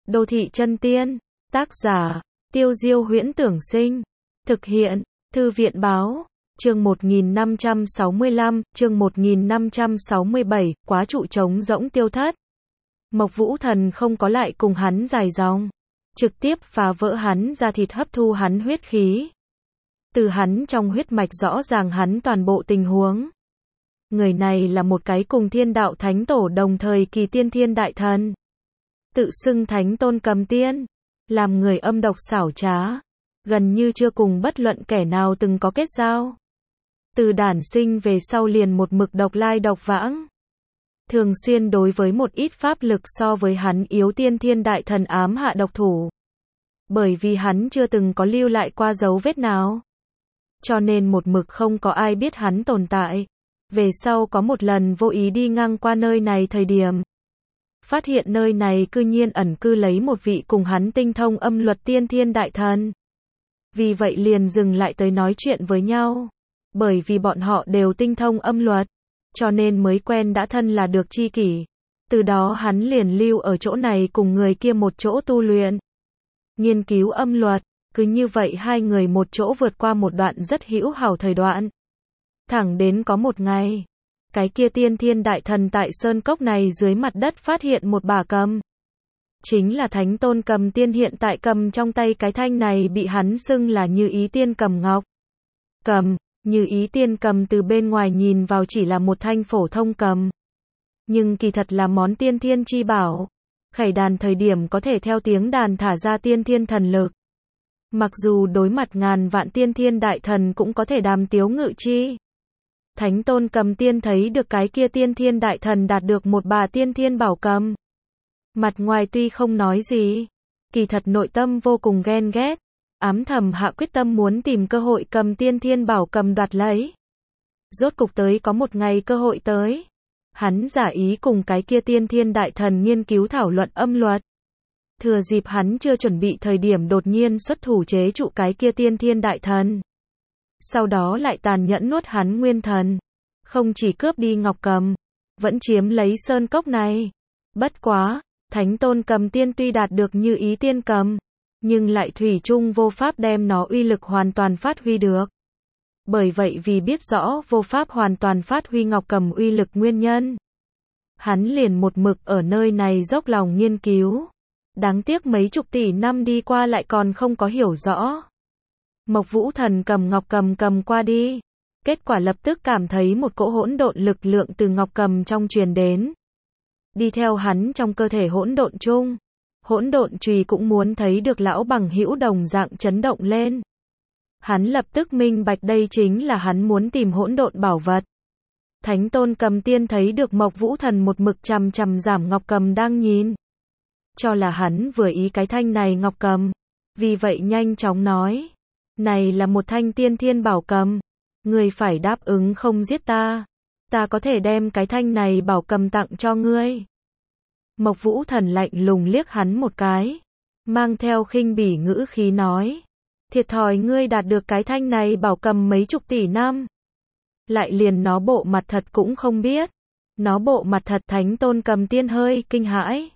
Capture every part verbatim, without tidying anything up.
Đô thị chân tiên. Tác giả, Tiêu Diêu Huyễn Tưởng Sinh. Thực hiện, Thư viện Báo. Chương một nghìn năm trăm sáu mươi lăm, chương một nghìn năm trăm sáu mươi bảy, quá trụ trống rỗng tiêu thất. Mộc Vũ Thần không có lại cùng hắn dài dòng, trực tiếp phá vỡ hắn ra thịt, hấp thu hắn huyết khí. Từ hắn trong huyết mạch rõ ràng hắn toàn bộ tình huống. Người này là một cái cùng Thiên Đạo Thánh Tổ đồng thời kỳ tiên thiên đại thần. Tự xưng Thánh Tôn Cầm Tiên, làm người âm độc xảo trá, gần như chưa cùng bất luận kẻ nào từng có kết giao. Từ đản sinh về sau liền một mực độc lai độc vãng. Thường xuyên đối với một ít pháp lực so với hắn yếu tiên thiên đại thần ám hạ độc thủ. Bởi vì hắn chưa từng có lưu lại qua dấu vết nào, cho nên một mực không có ai biết hắn tồn tại. Về sau có một lần vô ý đi ngang qua nơi này thời điểm, phát hiện nơi này cư nhiên ẩn cư lấy một vị cùng hắn tinh thông âm luật tiên thiên đại thần. Vì vậy liền dừng lại tới nói chuyện với nhau. Bởi vì bọn họ đều tinh thông âm luật, cho nên mới quen đã thân là được tri kỷ. Từ đó hắn liền lưu ở chỗ này cùng người kia một chỗ tu luyện, nghiên cứu âm luật. Cứ như vậy hai người một chỗ vượt qua một đoạn rất hữu hảo thời đoạn. Thẳng đến có một ngày, cái kia tiên thiên đại thần tại sơn cốc này dưới mặt đất phát hiện một bả cầm. Chính là Thánh Tôn Cầm Tiên hiện tại cầm trong tay cái thanh này bị hắn xưng là Như Ý Tiên Cầm Ngọc. Cầm, Như Ý Tiên Cầm từ bên ngoài nhìn vào chỉ là một thanh phổ thông cầm, nhưng kỳ thật là món tiên thiên chi bảo. Khải đàn thời điểm có thể theo tiếng đàn thả ra tiên thiên thần lực. Mặc dù đối mặt ngàn vạn tiên thiên đại thần cũng có thể đàm tiếu ngự chi. Thánh Tôn Cầm Tiên thấy được cái kia tiên thiên đại thần đạt được một bà tiên thiên bảo cầm. Mặt ngoài tuy không nói gì, kỳ thật nội tâm vô cùng ghen ghét, ám thầm hạ quyết tâm muốn tìm cơ hội cầm tiên thiên bảo cầm đoạt lấy. Rốt cục tới có một ngày cơ hội tới, hắn giả ý cùng cái kia tiên thiên đại thần nghiên cứu thảo luận âm luật. Thừa dịp hắn chưa chuẩn bị thời điểm đột nhiên xuất thủ chế trụ cái kia tiên thiên đại thần. Sau đó lại tàn nhẫn nuốt hắn nguyên thần. Không chỉ cướp đi ngọc cầm, vẫn chiếm lấy sơn cốc này. Bất quá, Thánh Tôn Cầm Tiên tuy đạt được Như Ý Tiên Cầm, nhưng lại thủy chung vô pháp đem nó uy lực hoàn toàn phát huy được. Bởi vậy vì biết rõ vô pháp hoàn toàn phát huy ngọc cầm uy lực nguyên nhân, hắn liền một mực ở nơi này dốc lòng nghiên cứu. Đáng tiếc mấy chục tỷ năm đi qua lại còn không có hiểu rõ. Mộc Vũ Thần cầm ngọc cầm cầm qua đi, kết quả lập tức cảm thấy một cỗ hỗn độn lực lượng từ ngọc cầm trong truyền đến. Đi theo hắn trong cơ thể hỗn độn chung, hỗn độn chùy cũng muốn thấy được lão bằng hữu đồng dạng chấn động lên. Hắn lập tức minh bạch đây chính là hắn muốn tìm hỗn độn bảo vật. Thánh Tôn Cầm Tiên thấy được Mộc Vũ Thần một mực chằm chằm giảm ngọc cầm đang nhìn, cho là hắn vừa ý cái thanh này ngọc cầm, vì vậy nhanh chóng nói, này là một thanh tiên thiên bảo cầm, ngươi phải đáp ứng không giết ta, ta có thể đem cái thanh này bảo cầm tặng cho ngươi. Mộc Vũ Thần lạnh lùng liếc hắn một cái, mang theo khinh bỉ ngữ khí nói, thiệt thòi ngươi đạt được cái thanh này bảo cầm mấy chục tỷ năm, lại liền nó bộ mặt thật cũng không biết. Nó bộ mặt thật. Thánh Tôn Cầm Tiên hơi kinh hãi,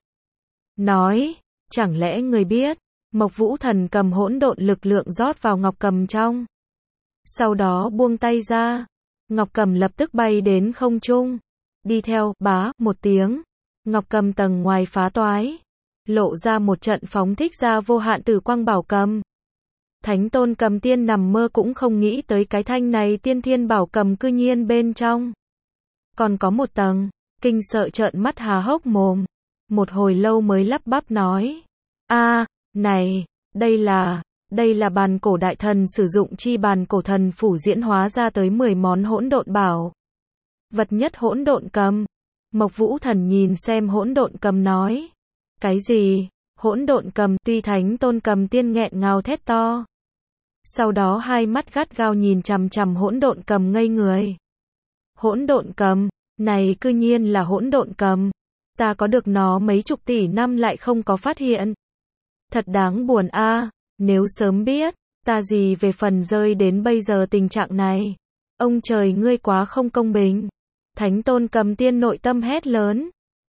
nói, chẳng lẽ ngươi biết? Mộc Vũ Thần cầm hỗn độn lực lượng rót vào ngọc cầm trong, sau đó buông tay ra, ngọc cầm lập tức bay đến không trung. Đi theo, bá, một tiếng, ngọc cầm tầng ngoài phá toái, lộ ra một trận phóng thích ra vô hạn tử quang bảo cầm. Thánh Tôn Cầm Tiên nằm mơ cũng không nghĩ tới cái thanh này tiên thiên bảo cầm cư nhiên bên trong còn có một tầng, kinh sợ trợn mắt há hốc mồm, một hồi lâu mới lắp bắp nói, a, này, đây là, đây là bàn cổ đại thần sử dụng chi bàn cổ thần phủ diễn hóa ra tới mười món hỗn độn bảo vật nhất hỗn độn cầm. Mộc Vũ Thần nhìn xem hỗn độn cầm nói, cái gì? Hỗn độn cầm. Tuy Thánh Tôn Cầm Tiên nghẹn ngào thét to, sau đó hai mắt gắt gao nhìn chằm chằm hỗn độn cầm ngây người. Hỗn độn cầm, này cư nhiên là hỗn độn cầm, ta có được nó mấy chục tỷ năm lại không có phát hiện. Thật đáng buồn a, à, nếu sớm biết, ta gì về phần rơi đến bây giờ tình trạng này. Ông trời ngươi quá không công bình. Thánh Tôn Cầm Tiên nội tâm hét lớn,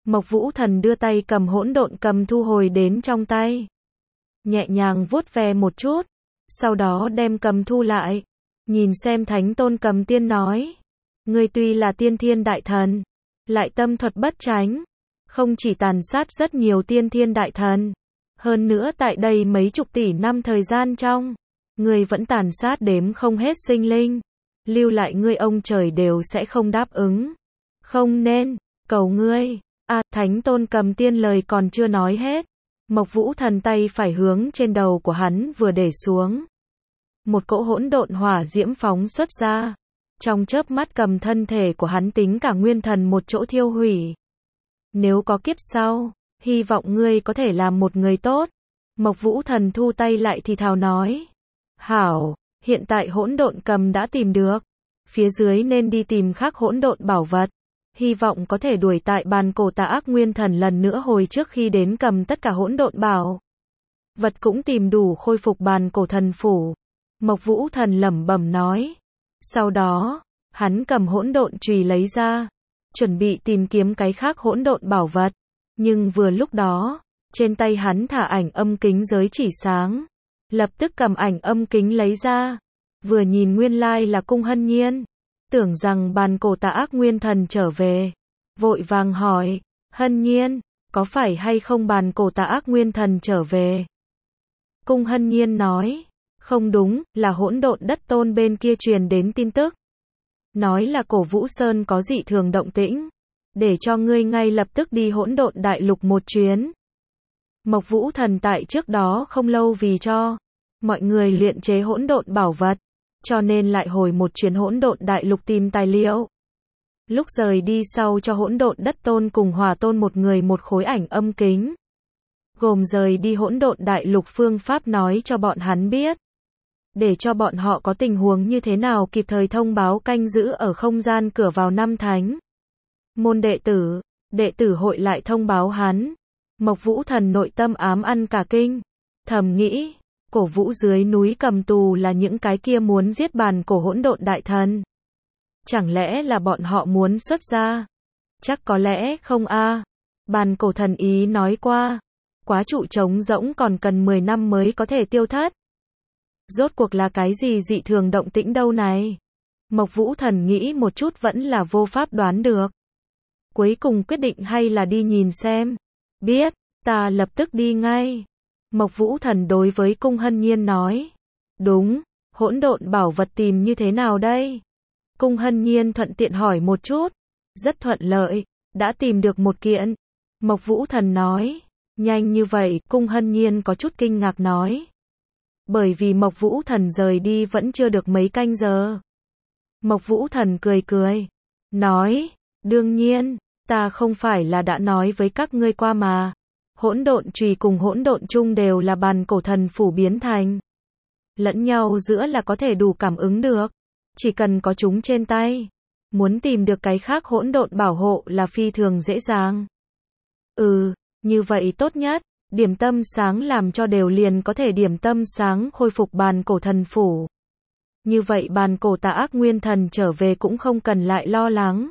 Mộc Vũ Thần đưa tay cầm hỗn độn cầm thu hồi đến trong tay. Nhẹ nhàng vuốt ve một chút, sau đó đem cầm thu lại. Nhìn xem Thánh Tôn Cầm Tiên nói. Ngươi tuy là tiên thiên đại thần, lại tâm thuật bất tránh. Không chỉ tàn sát rất nhiều tiên thiên đại thần. Hơn nữa tại đây mấy chục tỷ năm thời gian trong, ngươi vẫn tàn sát đếm không hết sinh linh. Lưu lại ngươi ông trời đều sẽ không đáp ứng. Không nên, cầu ngươi. A, à, Thánh Tôn Cầm Tiên lời còn chưa nói hết. Mộc Vũ Thần tay phải hướng trên đầu của hắn vừa để xuống. Một cỗ hỗn độn hỏa diễm phóng xuất ra. Trong chớp mắt cầm thân thể của hắn tính cả nguyên thần một chỗ thiêu hủy. Nếu có kiếp sau, hy vọng ngươi có thể làm một người tốt. Mộc Vũ Thần thu tay lại thì thào nói. Hảo, hiện tại hỗn độn cầm đã tìm được. Phía dưới nên đi tìm khác hỗn độn bảo vật. Hy vọng có thể đuổi tại bàn cổ tà ác nguyên thần lần nữa hồi trước khi đến cầm tất cả hỗn độn bảo vật cũng tìm đủ khôi phục bàn cổ thần phủ. Mộc Vũ Thần lẩm bẩm nói. Sau đó, hắn cầm hỗn độn chùy lấy ra, chuẩn bị tìm kiếm cái khác hỗn độn bảo vật. Nhưng vừa lúc đó, trên tay hắn thả ảnh âm kính giới chỉ sáng. Lập tức cầm ảnh âm kính lấy ra. Vừa nhìn nguyên lai là Cung Hân Nhiên. Tưởng rằng bàn cổ tà ác nguyên thần trở về. Vội vàng hỏi, Hân Nhiên, có phải hay không bàn cổ tà ác nguyên thần trở về? Cung Hân Nhiên nói, không đúng, là hỗn độn đất tôn bên kia truyền đến tin tức. Nói là Cổ Vũ Sơn có dị thường động tĩnh. Để cho ngươi ngay lập tức đi hỗn độn đại lục một chuyến. Mộc Vũ Thần tại trước đó không lâu vì cho mọi người luyện chế hỗn độn bảo vật. Cho nên lại hồi một chuyến hỗn độn đại lục tìm tài liệu. Lúc rời đi sau cho hỗn độn đất tôn cùng hỏa tôn một người một khối ảnh âm kính. Gồm rời đi hỗn độn đại lục phương pháp nói cho bọn hắn biết. Để cho bọn họ có tình huống như thế nào kịp thời thông báo canh giữ ở không gian cửa vào năm thánh. Môn đệ tử, đệ tử hội lại thông báo hắn. Mộc Vũ Thần nội tâm ám ăn cả kinh. Thầm nghĩ. Cổ Vũ dưới núi cầm tù là những cái kia muốn giết bàn cổ hỗn độn đại thần. Chẳng lẽ là bọn họ muốn xuất ra? Chắc có lẽ không a. À. Bàn cổ thần ý nói qua, quá trụ trống rỗng còn cần mười năm mới có thể tiêu thất. Rốt cuộc là cái gì dị thường động tĩnh đâu này? Mộc Vũ Thần nghĩ một chút vẫn là vô pháp đoán được. Cuối cùng quyết định hay là đi nhìn xem. Biết, ta lập tức đi ngay. Mộc Vũ Thần đối với Cung Hân Nhiên nói. Đúng, hỗn độn bảo vật tìm như thế nào đây? Cung Hân Nhiên thuận tiện hỏi một chút. Rất thuận lợi, đã tìm được một kiện. Mộc Vũ Thần nói. Nhanh như vậy, Cung Hân Nhiên có chút kinh ngạc nói. Bởi vì Mộc Vũ Thần rời đi vẫn chưa được mấy canh giờ. Mộc Vũ Thần cười cười. Nói, đương nhiên, ta không phải là đã nói với các ngươi qua mà. Hỗn độn chùy cùng hỗn độn chung đều là bàn cổ thần phủ biến thành. Lẫn nhau giữa là có thể đủ cảm ứng được. Chỉ cần có chúng trên tay. Muốn tìm được cái khác hỗn độn bảo hộ là phi thường dễ dàng. Ừ, như vậy tốt nhất. Điểm tâm sáng làm cho đều liền có thể điểm tâm sáng khôi phục bàn cổ thần phủ. Như vậy bàn cổ tà ác nguyên thần trở về cũng không cần lại lo lắng.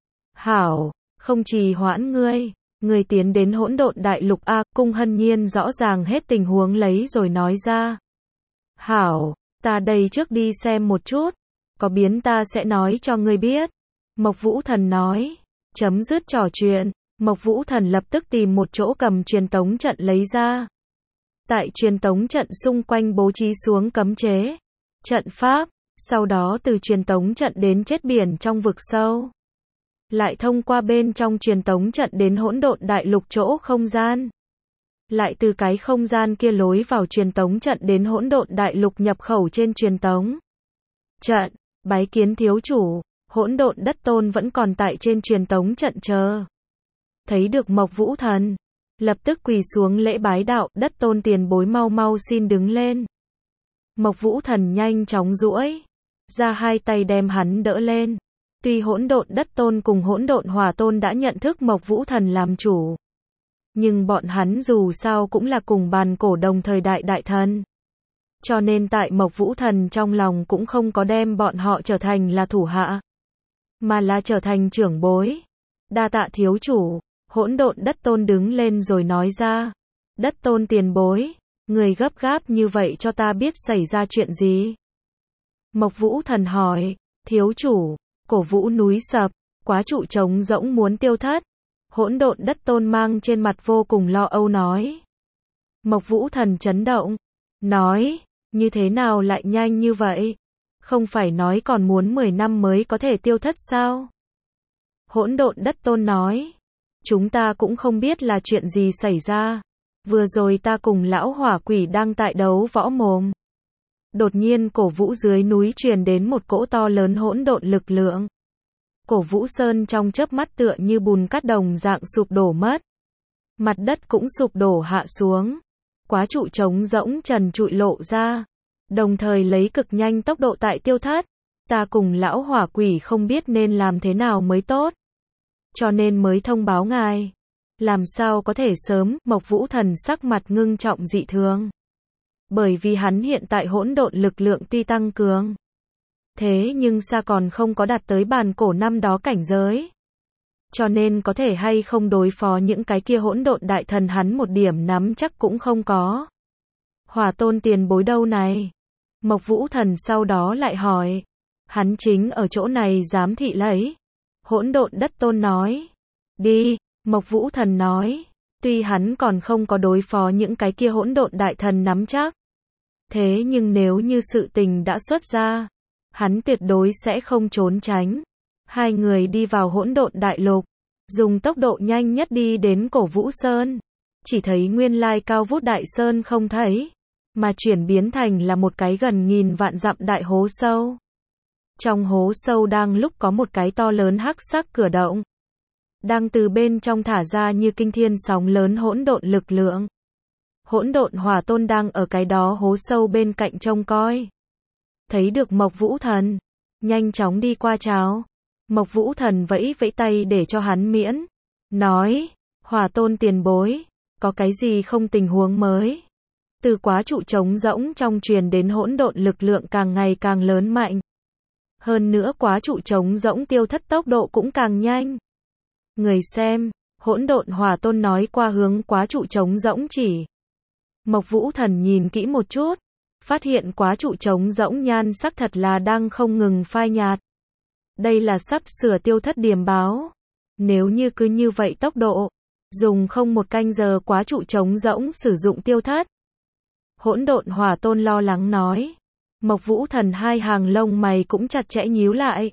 Hảo, không trì hoãn ngươi. Ngươi tiến đến hỗn độn đại lục A. Cung Hân Nhiên rõ ràng hết tình huống lấy rồi nói ra. Hảo, ta đây trước đi xem một chút. Có biến ta sẽ nói cho ngươi biết. Mộc Vũ Thần nói. Chấm dứt trò chuyện. Mộc Vũ Thần lập tức tìm một chỗ cầm truyền tống trận lấy ra. Tại truyền tống trận xung quanh bố trí xuống cấm chế. Trận pháp. Sau đó từ truyền tống trận đến chết biển trong vực sâu. Lại thông qua bên trong truyền tống trận đến hỗn độn đại lục chỗ không gian. Lại từ cái không gian kia lối vào truyền tống trận đến hỗn độn đại lục nhập khẩu trên truyền tống trận. Bái kiến thiếu chủ, hỗn độn đất tôn vẫn còn tại trên truyền tống trận chờ. Thấy được Mộc Vũ Thần, lập tức quỳ xuống lễ bái đạo, đất tôn tiền bối mau mau xin đứng lên. Mộc Vũ Thần nhanh chóng duỗi ra hai tay đem hắn đỡ lên. Tuy hỗn độn đất tôn cùng hỗn độn hỏa tôn đã nhận thức Mộc Vũ Thần làm chủ, nhưng bọn hắn dù sao cũng là cùng bàn cổ đồng thời đại đại thần. Cho nên tại Mộc Vũ Thần trong lòng cũng không có đem bọn họ trở thành là thủ hạ, mà là trở thành trưởng bối. Đa tạ thiếu chủ, Hỗn độn đất tôn đứng lên rồi nói ra. Đất tôn tiền bối, người gấp gáp như vậy cho ta biết xảy ra chuyện gì? Mộc Vũ Thần hỏi. Thiếu chủ, cổ vũ núi sập, quá trụ trống rỗng muốn tiêu thất. Hỗn độn đất tôn mang trên mặt vô cùng lo âu nói. Mộc Vũ Thần chấn động, nói, như thế nào lại nhanh như vậy? Không phải nói còn muốn mười năm mới có thể tiêu thất sao? Hỗn độn đất tôn nói, chúng ta cũng không biết là chuyện gì xảy ra. Vừa rồi ta cùng lão hỏa quỷ đang tại đấu võ mồm. Đột nhiên cổ vũ dưới núi truyền đến một cỗ to lớn hỗn độn lực lượng. Cổ vũ sơn trong chớp mắt tựa như bùn cát đồng dạng sụp đổ mất. Mặt đất cũng sụp đổ hạ xuống. Quá trụ trống rỗng trần trụi lộ ra. Đồng thời lấy cực nhanh tốc độ tại tiêu thất. Ta cùng lão hỏa quỷ không biết nên làm thế nào mới tốt. Cho nên mới thông báo ngài. Làm sao có thể sớm, Mộc Vũ Thần sắc mặt ngưng trọng dị thường. Bởi vì hắn hiện tại hỗn độn lực lượng tuy tăng cường. Thế nhưng xa còn không có đạt tới bàn cổ năm đó cảnh giới. Cho nên có thể hay không đối phó những cái kia hỗn độn đại thần hắn một điểm nắm chắc cũng không có. Hỏa tôn tiền bối đâu này? Mộc Vũ Thần sau đó lại hỏi. Hắn chính ở chỗ này giám thị lấy. Hỗn độn đất tôn nói. Đi, Mộc Vũ Thần nói. Tuy hắn còn không có đối phó những cái kia hỗn độn đại thần nắm chắc. Thế nhưng nếu như sự tình đã xuất ra, hắn tuyệt đối sẽ không trốn tránh. Hai người đi vào hỗn độn đại lục, dùng tốc độ nhanh nhất đi đến cổ Vũ Sơn. Chỉ thấy nguyên lai cao vút đại sơn không thấy, mà chuyển biến thành là một cái gần nghìn vạn dặm đại hố sâu. Trong hố sâu đang lúc có một cái to lớn hắc sắc cửa động. Đang từ bên trong thả ra như kinh thiên sóng lớn hỗn độn lực lượng. Hỗn độn hỏa tôn đang ở cái đó hố sâu bên cạnh trông coi. Thấy được Mộc Vũ Thần, nhanh chóng đi qua chào. Mộc Vũ Thần vẫy vẫy tay để cho hắn miễn. Nói, hỏa tôn tiền bối, có cái gì không tình huống mới? Từ quá trụ trống rỗng trong truyền đến hỗn độn lực lượng càng ngày càng lớn mạnh. Hơn nữa quá trụ trống rỗng tiêu thất tốc độ cũng càng nhanh. Người xem, hỗn độn hỏa tôn nói qua hướng quá trụ trống rỗng chỉ. Mộc Vũ Thần nhìn kỹ một chút, phát hiện quá trụ trống rỗng nhan sắc thật là đang không ngừng phai nhạt. Đây là sắp sửa tiêu thất điểm báo. Nếu như cứ như vậy tốc độ, dùng không một canh giờ quá trụ trống rỗng sử dụng tiêu thất. Hỗn độn hỏa tôn lo lắng nói. Mộc Vũ Thần hai hàng lông mày cũng chặt chẽ nhíu lại.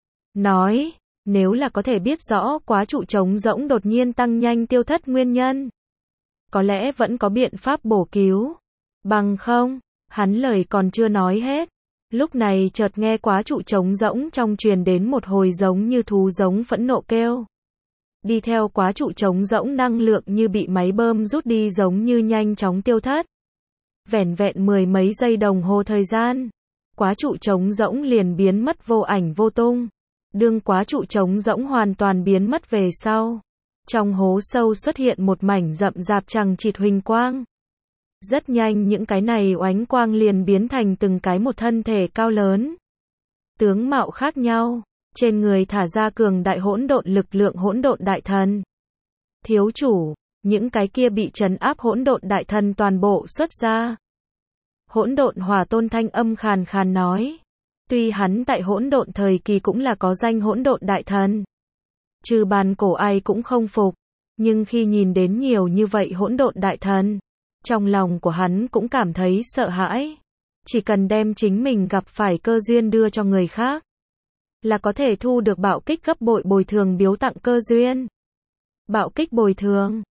Nói, nếu là có thể biết rõ quá trụ trống rỗng đột nhiên tăng nhanh tiêu thất nguyên nhân, có lẽ vẫn có biện pháp bổ cứu. Bằng không, hắn lời còn chưa nói hết. Lúc này chợt nghe quá trụ trống rỗng trong truyền đến một hồi giống như thú giống phẫn nộ kêu. Đi theo quá trụ trống rỗng năng lượng như bị máy bơm rút đi giống như nhanh chóng tiêu thất. Vẻn vẹn mười mấy giây đồng hồ thời gian, quá trụ trống rỗng liền biến mất vô ảnh vô tung. Đương quá trụ trống rỗng hoàn toàn biến mất về sau, trong hố sâu xuất hiện một mảnh rậm rạp chằng chịt huỳnh quang. Rất nhanh những cái này oánh quang liền biến thành từng cái một thân thể cao lớn. Tướng mạo khác nhau, trên người thả ra cường đại hỗn độn lực lượng hỗn độn đại thần. Thiếu chủ, những cái kia bị trấn áp hỗn độn đại thần toàn bộ xuất ra. Hỗn độn hỏa tôn thanh âm khàn khàn nói. Tuy hắn tại hỗn độn thời kỳ cũng là có danh hỗn độn đại thần. Trừ bàn cổ ai cũng không phục. Nhưng khi nhìn đến nhiều như vậy hỗn độn đại thần, trong lòng của hắn cũng cảm thấy sợ hãi. Chỉ cần đem chính mình gặp phải cơ duyên đưa cho người khác, là có thể thu được bạo kích gấp bội bồi thường biếu tặng cơ duyên. Bạo kích bồi thường.